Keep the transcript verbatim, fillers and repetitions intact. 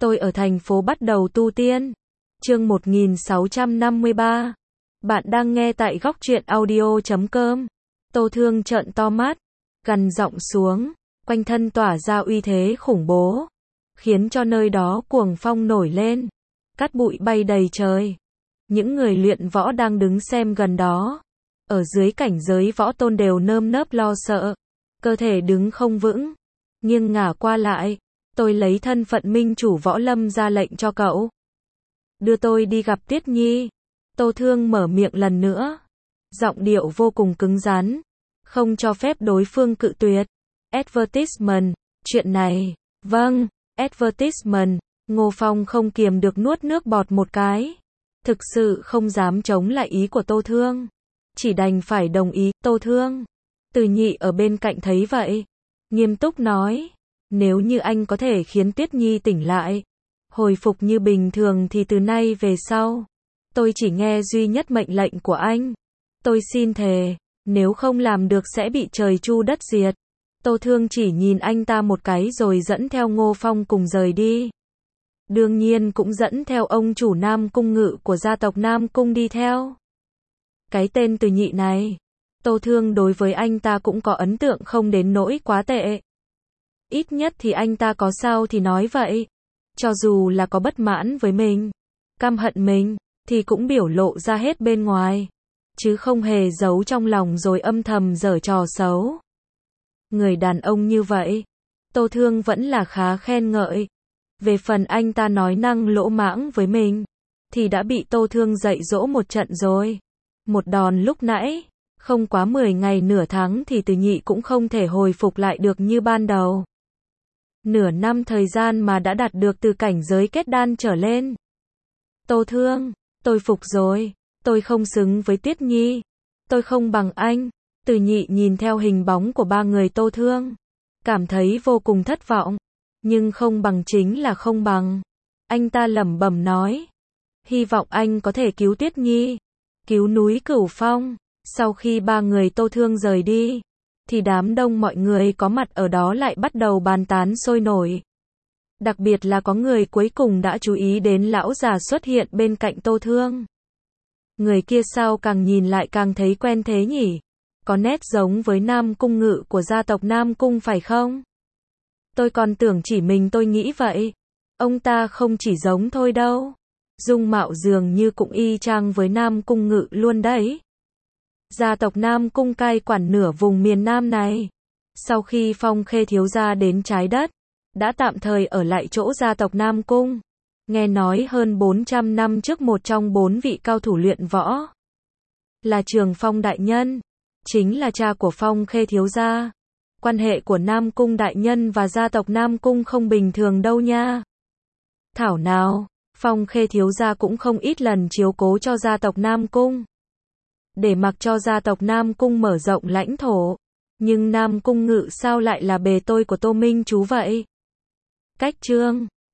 Tôi ở thành phố bắt đầu tu tiên. Chương một nghìn sáu trăm năm mươi ba. Bạn đang nghe tại góc truyện audio chấm com. Tô Thương trợn to mắt, gằn giọng xuống, quanh thân tỏa ra uy thế khủng bố, khiến cho nơi đó cuồng phong nổi lên, cát bụi bay đầy trời. Những người luyện võ đang đứng xem gần đó, ở dưới cảnh giới võ tôn đều nơm nớp lo sợ, cơ thể đứng không vững, nghiêng ngả qua lại. Tôi lấy thân phận minh chủ võ lâm ra lệnh cho cậu. Đưa tôi đi gặp Tiết Nhi. Tô Thương mở miệng lần nữa. Giọng điệu vô cùng cứng rắn. Không cho phép đối phương cự tuyệt. Advertisement. Chuyện này. Vâng. Advertisement. Ngô Phong không kiềm được nuốt nước bọt một cái. Thực sự không dám chống lại ý của Tô Thương. Chỉ đành phải đồng ý. Tô Thương. Từ Nhị ở bên cạnh thấy vậy, nghiêm túc nói. Nếu như anh có thể khiến Tiết Nhi tỉnh lại, hồi phục như bình thường thì từ nay về sau, tôi chỉ nghe duy nhất mệnh lệnh của anh. Tôi xin thề, nếu không làm được sẽ bị trời chu đất diệt. Tô Thương chỉ nhìn anh ta một cái rồi dẫn theo Ngô Phong cùng rời đi. Đương nhiên cũng dẫn theo ông chủ Nam Cung Ngự của gia tộc Nam Cung đi theo. Cái tên Từ Nhị này, Tô Thương đối với anh ta cũng có ấn tượng không đến nỗi quá tệ. Ít nhất thì anh ta có sao thì nói vậy. Cho dù là có bất mãn với mình, căm hận mình, thì cũng biểu lộ ra hết bên ngoài, chứ không hề giấu trong lòng rồi âm thầm giở trò xấu. Người đàn ông như vậy, Tô Thương vẫn là khá khen ngợi. Về phần anh ta nói năng lỗ mãng với mình, thì đã bị Tô Thương dạy dỗ một trận rồi. Một đòn lúc nãy, không quá mười ngày nửa tháng thì Từ Nhị cũng không thể hồi phục lại được như ban đầu. Nửa năm thời gian mà đã đạt được từ cảnh giới kết đan trở lên. Tô Thương, tôi phục rồi, tôi không xứng với Tiết Nhi, tôi không bằng anh. Từ Nhị nhìn theo hình bóng của ba người Tô Thương, cảm thấy vô cùng thất vọng, nhưng không bằng chính là không bằng. Anh ta lẩm bẩm nói, hy vọng anh có thể cứu Tiết Nhi, cứu núi Cửu Phong. Sau khi ba người Tô Thương rời đi, thì đám đông mọi người có mặt ở đó lại bắt đầu bàn tán sôi nổi. Đặc biệt là có người cuối cùng đã chú ý đến lão già xuất hiện bên cạnh Tô Thương. Người kia sao càng nhìn lại càng thấy quen thế nhỉ? Có nét giống với Nam Cung Ngự của gia tộc Nam Cung phải không? Tôi còn tưởng chỉ mình tôi nghĩ vậy. Ông ta không chỉ giống thôi đâu. Dung mạo dường như cũng y chang với Nam Cung Ngự luôn đấy. Gia tộc Nam Cung cai quản nửa vùng miền Nam này. Sau khi Phong Khê thiếu gia đến trái đất, đã tạm thời ở lại chỗ gia tộc Nam Cung. Nghe nói hơn bốn trăm năm trước một trong bốn vị cao thủ luyện võ, là Trường Phong đại nhân, chính là cha của Phong Khê thiếu gia. Quan hệ của Nam Cung đại nhân và gia tộc Nam Cung không bình thường đâu nha. Thảo nào, Phong Khê thiếu gia cũng không ít lần chiếu cố cho gia tộc Nam Cung, để mặc cho gia tộc Nam Cung mở rộng lãnh thổ. Nhưng Nam Cung Ngự sao lại là bề tôi của Tô Minh chú vậy? Cách chương